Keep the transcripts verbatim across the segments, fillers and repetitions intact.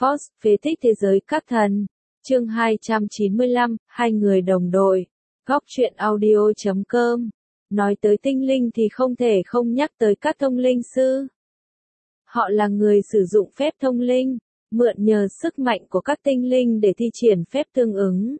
Force, phế tích thế giới các thần. Chương hai trăm chín mươi lăm, hai người đồng đội. Góc truyện audio chấm com. Nói tới tinh linh thì không thể không nhắc tới các thông linh sư. Họ là người sử dụng phép thông linh, mượn nhờ sức mạnh của các tinh linh để thi triển phép tương ứng.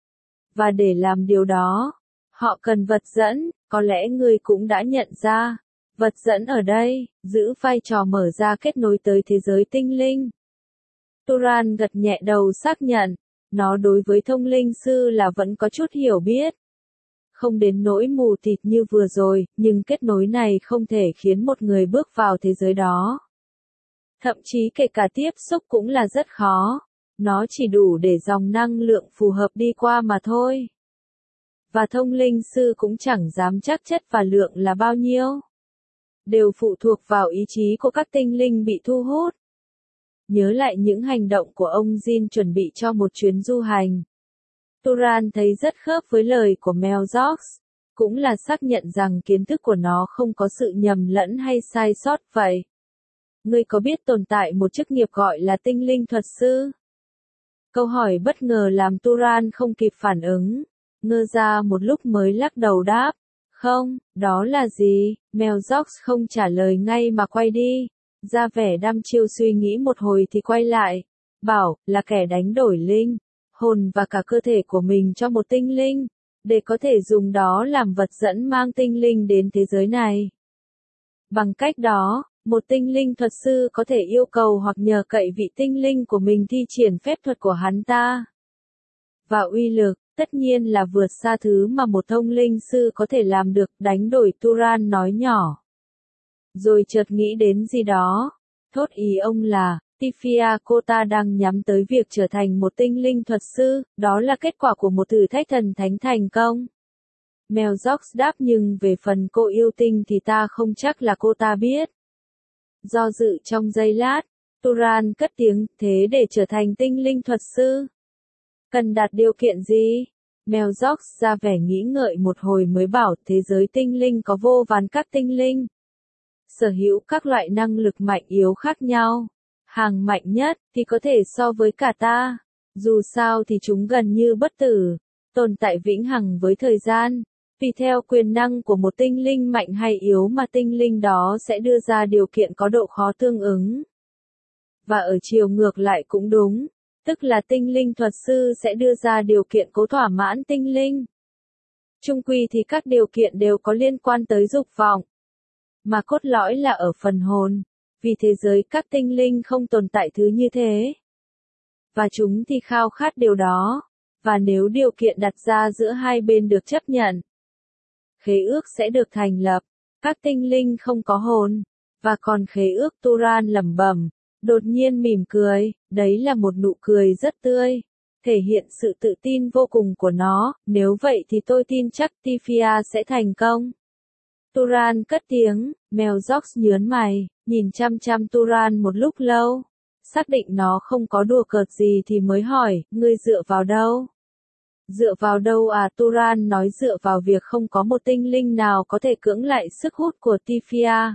Và để làm điều đó, họ cần vật dẫn, có lẽ người cũng đã nhận ra. Vật dẫn ở đây, giữ vai trò mở ra kết nối tới thế giới tinh linh. Turan gật nhẹ đầu xác nhận, nó đối với thông linh sư là vẫn có chút hiểu biết. Không đến nỗi mù tịt như vừa rồi, nhưng kết nối này không thể khiến một người bước vào thế giới đó. Thậm chí kể cả tiếp xúc cũng là rất khó. Nó chỉ đủ để dòng năng lượng phù hợp đi qua mà thôi. Và thông linh sư cũng chẳng dám chắc chất và lượng là bao nhiêu. Đều phụ thuộc vào ý chí của các tinh linh bị thu hút. Nhớ lại những hành động của ông Jin chuẩn bị cho một chuyến du hành. Turan thấy rất khớp với lời của Melzox, cũng là xác nhận rằng kiến thức của nó không có sự nhầm lẫn hay sai sót vậy. Ngươi có biết tồn tại một chức nghiệp gọi là tinh linh thuật sư? Câu hỏi bất ngờ làm Turan không kịp phản ứng, ngơ ra một lúc mới lắc đầu đáp. Không, đó là gì? Melzox không trả lời ngay mà quay đi. Ra vẻ đăm chiêu suy nghĩ một hồi thì quay lại. Bảo, là kẻ đánh đổi linh, hồn và cả cơ thể của mình cho một tinh linh, để có thể dùng đó làm vật dẫn mang tinh linh đến thế giới này. Bằng cách đó, một tinh linh thuật sư có thể yêu cầu hoặc nhờ cậy vị tinh linh của mình thi triển phép thuật của hắn ta. Và uy lực, tất nhiên là vượt xa thứ mà một thông linh sư có thể làm được, đánh đổi, Turan nói nhỏ. Rồi chợt nghĩ đến gì đó. Thốt ý ông là, Tifia cô ta đang nhắm tới việc trở thành một tinh linh thuật sư, đó là kết quả của một thử thách thần thánh thành công. Melzox đáp, nhưng về phần cô yêu tinh thì ta không chắc là cô ta biết. Do dự trong giây lát, Turan cất tiếng, thế để trở thành tinh linh thuật sư, cần đạt điều kiện gì? Melzox ra vẻ nghĩ ngợi một hồi mới bảo, thế giới tinh linh có vô vàn các tinh linh. Sở hữu các loại năng lực mạnh yếu khác nhau. Hàng mạnh nhất thì có thể so với cả ta. Dù sao thì chúng gần như bất tử, tồn tại vĩnh hằng với thời gian. Vì theo quyền năng của một tinh linh mạnh hay yếu mà tinh linh đó sẽ đưa ra điều kiện có độ khó tương ứng. Và ở chiều ngược lại cũng đúng, tức là tinh linh thuật sư sẽ đưa ra điều kiện cố thỏa mãn tinh linh. Chung quy thì các điều kiện đều có liên quan tới dục vọng, mà cốt lõi là ở phần hồn, vì thế giới các tinh linh không tồn tại thứ như thế. Và chúng thì khao khát điều đó, và nếu điều kiện đặt ra giữa hai bên được chấp nhận, khế ước sẽ được thành lập. Các tinh linh không có hồn, và còn khế ước, Turan lẩm bẩm, đột nhiên mỉm cười, đấy là một nụ cười rất tươi, thể hiện sự tự tin vô cùng của nó, nếu vậy thì tôi tin chắc Tifia sẽ thành công. Turan cất tiếng, Melzox nhớn mày, nhìn chăm chăm Turan một lúc lâu, xác định nó không có đùa cợt gì thì mới hỏi, ngươi dựa vào đâu? Dựa vào đâu à? Turan nói dựa vào việc không có một tinh linh nào có thể cưỡng lại sức hút của Tifia.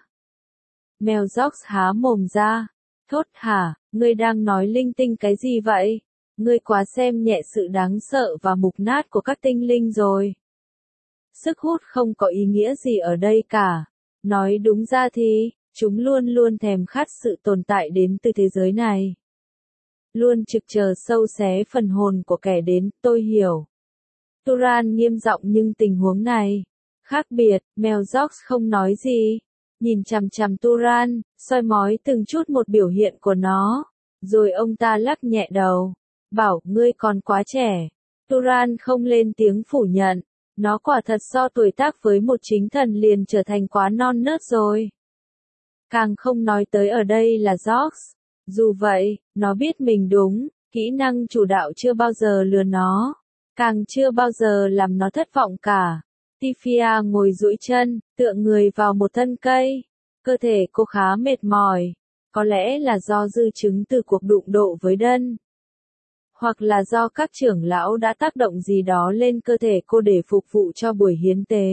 Melzox há mồm ra, thốt hả, ngươi đang nói linh tinh cái gì vậy? Ngươi quá xem nhẹ sự đáng sợ và mục nát của các tinh linh rồi. Sức hút không có ý nghĩa gì ở đây cả. Nói đúng ra thì, chúng luôn luôn thèm khát sự tồn tại đến từ thế giới này. Luôn trực chờ sâu xé phần hồn của kẻ đến, tôi hiểu. Turan nghiêm giọng, nhưng tình huống này khác biệt. Melzox không nói gì, nhìn chằm chằm Turan, soi mói từng chút một biểu hiện của nó, rồi ông ta lắc nhẹ đầu, bảo, ngươi còn quá trẻ. Turan không lên tiếng phủ nhận, nó quả thật so tuổi tác với một chính thần liền trở thành quá non nớt rồi. Càng không nói tới ở đây là Zox. Dù vậy, nó biết mình đúng, kỹ năng chủ đạo chưa bao giờ lừa nó, càng chưa bao giờ làm nó thất vọng cả. Tifia ngồi duỗi chân, tựa người vào một thân cây. Cơ thể cô khá mệt mỏi, có lẽ là do dư chứng từ cuộc đụng độ với Đân, hoặc là do các trưởng lão đã tác động gì đó lên cơ thể cô để phục vụ cho buổi hiến tế.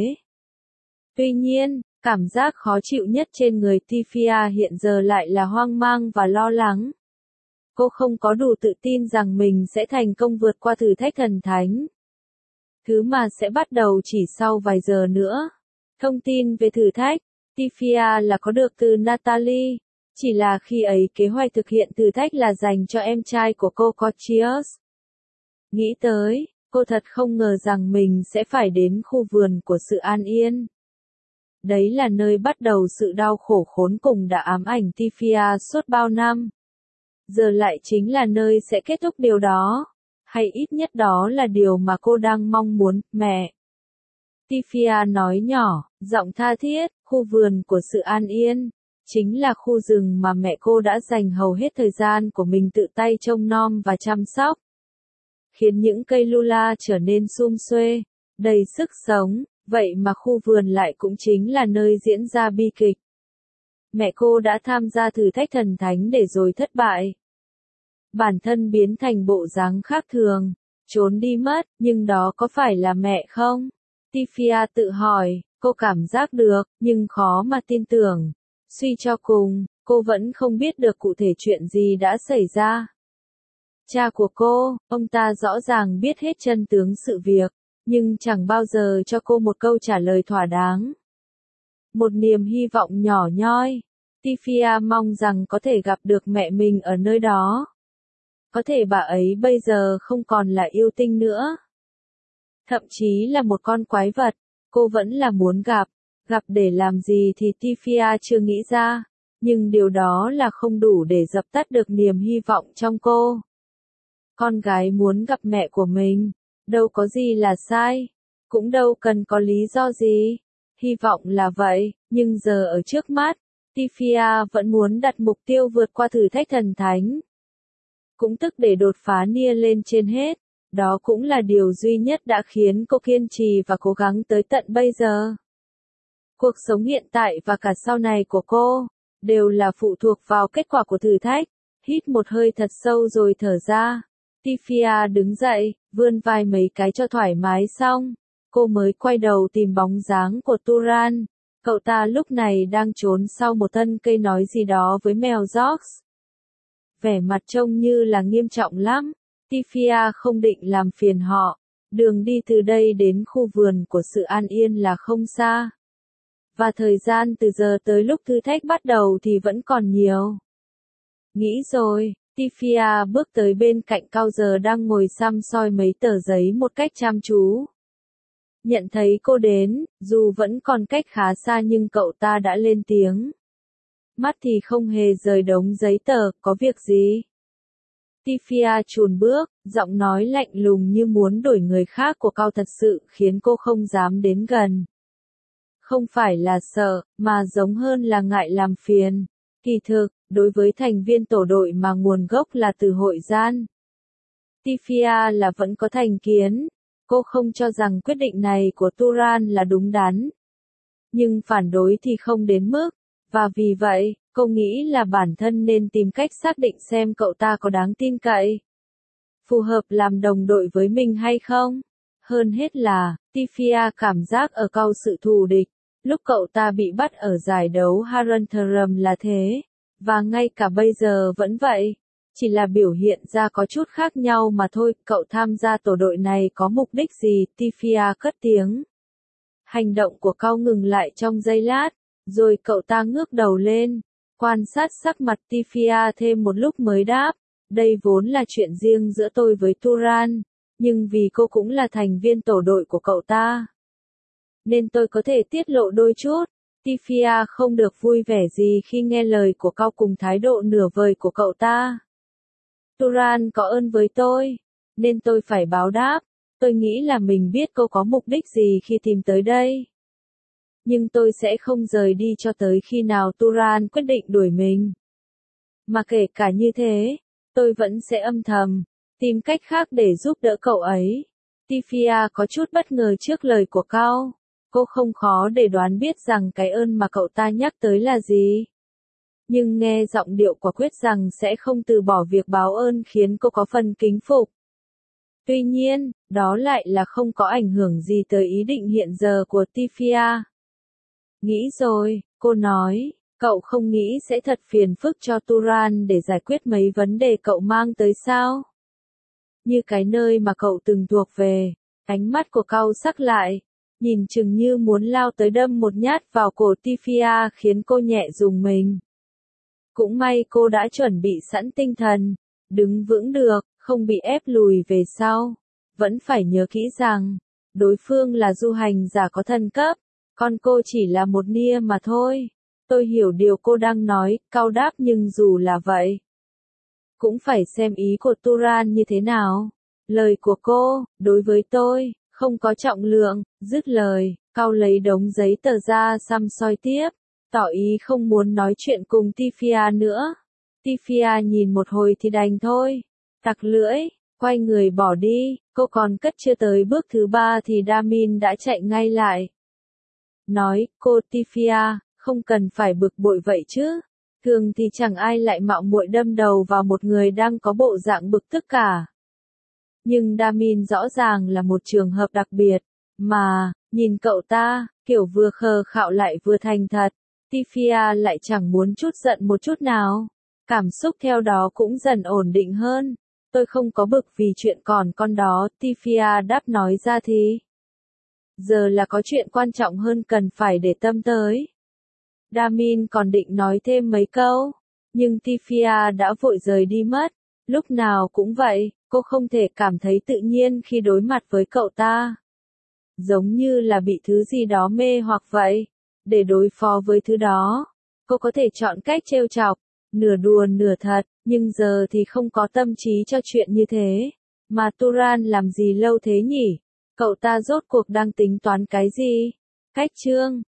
Tuy nhiên, cảm giác khó chịu nhất trên người Tifia hiện giờ lại là hoang mang và lo lắng. Cô không có đủ tự tin rằng mình sẽ thành công vượt qua thử thách thần thánh. Thứ mà sẽ bắt đầu chỉ sau vài giờ nữa. Thông tin về thử thách, Tifia là có được từ Natalie. Chỉ là khi ấy kế hoạch thực hiện thử thách là dành cho em trai của cô Courtiers. Nghĩ tới, cô thật không ngờ rằng mình sẽ phải đến khu vườn của sự an yên. Đấy là nơi bắt đầu sự đau khổ khốn cùng đã ám ảnh Tifia suốt bao năm. Giờ lại chính là nơi sẽ kết thúc điều đó. Hay ít nhất đó là điều mà cô đang mong muốn, mẹ. Tifia nói nhỏ, giọng tha thiết, khu vườn của sự an yên. Chính là khu rừng mà mẹ cô đã dành hầu hết thời gian của mình tự tay trông nom và chăm sóc. Khiến những cây lula trở nên sum xuê, đầy sức sống, vậy mà khu vườn lại cũng chính là nơi diễn ra bi kịch. Mẹ cô đã tham gia thử thách thần thánh để rồi thất bại. Bản thân biến thành bộ dáng khác thường, trốn đi mất, nhưng đó có phải là mẹ không? Tifia tự hỏi, cô cảm giác được, nhưng khó mà tin tưởng. Suy cho cùng, cô vẫn không biết được cụ thể chuyện gì đã xảy ra. Cha của cô, ông ta rõ ràng biết hết chân tướng sự việc, nhưng chẳng bao giờ cho cô một câu trả lời thỏa đáng. Một niềm hy vọng nhỏ nhoi. Tifia mong rằng có thể gặp được mẹ mình ở nơi đó. Có thể bà ấy bây giờ không còn là yêu tinh nữa. Thậm chí là một con quái vật, cô vẫn là muốn gặp. Gặp để làm gì thì Tifia chưa nghĩ ra, nhưng điều đó là không đủ để dập tắt được niềm hy vọng trong cô. Con gái muốn gặp mẹ của mình, đâu có gì là sai, cũng đâu cần có lý do gì. Hy vọng là vậy, nhưng giờ ở trước mắt, Tifia vẫn muốn đặt mục tiêu vượt qua thử thách thần thánh. Cũng tức để đột phá Nia lên trên hết, đó cũng là điều duy nhất đã khiến cô kiên trì và cố gắng tới tận bây giờ. Cuộc sống hiện tại và cả sau này của cô, đều là phụ thuộc vào kết quả của thử thách. Hít một hơi thật sâu rồi thở ra. Tifia đứng dậy, vươn vai mấy cái cho thoải mái xong. Cô mới quay đầu tìm bóng dáng của Turan. Cậu ta lúc này đang trốn sau một thân cây nói gì đó với mèo George. Vẻ mặt trông như là nghiêm trọng lắm. Tifia không định làm phiền họ. Đường đi từ đây đến khu vườn của sự an yên là không xa. Và thời gian từ giờ tới lúc thử thách bắt đầu thì vẫn còn nhiều. Nghĩ rồi, Tifia bước tới bên cạnh Cao giờ đang ngồi săm soi mấy tờ giấy một cách chăm chú. Nhận thấy cô đến, dù vẫn còn cách khá xa nhưng cậu ta đã lên tiếng. Mắt thì không hề rời đống giấy tờ, có việc gì? Tifia chùn bước, giọng nói lạnh lùng như muốn đuổi người khác của Cao thật sự khiến cô không dám đến gần. Không phải là sợ, mà giống hơn là ngại làm phiền. Kỳ thực, đối với thành viên tổ đội mà nguồn gốc là từ hội gian, Tifia là vẫn có thành kiến. Cô không cho rằng quyết định này của Turan là đúng đắn. Nhưng phản đối thì không đến mức, và vì vậy, cô nghĩ là bản thân nên tìm cách xác định xem cậu ta có đáng tin cậy, phù hợp làm đồng đội với mình hay không. Hơn hết là, Tifia cảm giác ở Cao sự thù địch. Lúc cậu ta bị bắt ở giải đấu Harantarum là thế, và ngay cả bây giờ vẫn vậy. Chỉ là biểu hiện ra có chút khác nhau mà thôi. Cậu tham gia tổ đội này có mục đích gì? Tifia cất tiếng. Hành động của Cao ngừng lại trong giây lát, rồi cậu ta ngước đầu lên, quan sát sắc mặt Tifia thêm một lúc mới đáp. Đây vốn là chuyện riêng giữa tôi với Turan, nhưng vì cô cũng là thành viên tổ đội của cậu ta, nên tôi có thể tiết lộ đôi chút. Tifia không được vui vẻ gì khi nghe lời của Cao cùng thái độ nửa vời của cậu ta. Turan có ơn với tôi, nên tôi phải báo đáp. Tôi nghĩ là mình biết cô có mục đích gì khi tìm tới đây. Nhưng tôi sẽ không rời đi cho tới khi nào Turan quyết định đuổi mình. Mà kể cả như thế, tôi vẫn sẽ âm thầm, tìm cách khác để giúp đỡ cậu ấy. Tifia có chút bất ngờ trước lời của Cao. Cô không khó để đoán biết rằng cái ơn mà cậu ta nhắc tới là gì. Nhưng nghe giọng điệu quả quyết rằng sẽ không từ bỏ việc báo ơn khiến cô có phần kính phục. Tuy nhiên, đó lại là không có ảnh hưởng gì tới ý định hiện giờ của Tifia. Nghĩ rồi, cô nói, Cậu không nghĩ sẽ thật phiền phức cho Turan để giải quyết mấy vấn đề cậu mang tới sao? Như cái nơi mà cậu từng thuộc về, ánh mắt của cậu sắc lại, nhìn chừng như muốn lao tới đâm một nhát vào cổ Tifia khiến cô nhẹ rùng mình. Cũng may cô đã chuẩn bị sẵn tinh thần, đứng vững được, không bị ép lùi về sau. Vẫn phải nhớ kỹ rằng, đối phương là du hành giả có thân cấp, còn cô chỉ là một nia mà thôi. Tôi hiểu điều cô đang nói, cau đáp nhưng dù là vậy, cũng phải xem ý của Turan như thế nào. Lời của cô, đối với tôi, không có trọng lượng. Dứt lời, cau lấy đống giấy tờ ra xăm soi tiếp, tỏ ý không muốn nói chuyện cùng Tifia nữa. Tifia nhìn một hồi thì đành thôi, tặc lưỡi, quay người bỏ đi. Cô còn cất chưa tới bước thứ ba thì Damin đã chạy ngay lại. Nói, cô Tifia, không cần phải bực bội vậy chứ. Thường thì chẳng ai lại mạo muội đâm đầu vào một người đang có bộ dạng bực tức cả. Nhưng Damin rõ ràng là một trường hợp đặc biệt, mà, nhìn cậu ta, kiểu vừa khờ khạo lại vừa thành thật, Tifia lại chẳng muốn chút giận một chút nào. Cảm xúc theo đó cũng dần ổn định hơn. Tôi không có bực vì chuyện còn con đó, Tifia đáp nói ra thì. Giờ là có chuyện quan trọng hơn cần phải để tâm tới. Damin còn định nói thêm mấy câu, nhưng Tifia đã vội rời đi mất. Lúc nào cũng vậy, cô không thể cảm thấy tự nhiên khi đối mặt với cậu ta. Giống như là bị thứ gì đó mê hoặc vậy. Để đối phó với thứ đó, cô có thể chọn cách trêu chọc, nửa đùa nửa thật, nhưng giờ thì không có tâm trí cho chuyện như thế. Mà Turan làm gì lâu thế nhỉ? Cậu ta rốt cuộc đang tính toán cái gì? Cách chương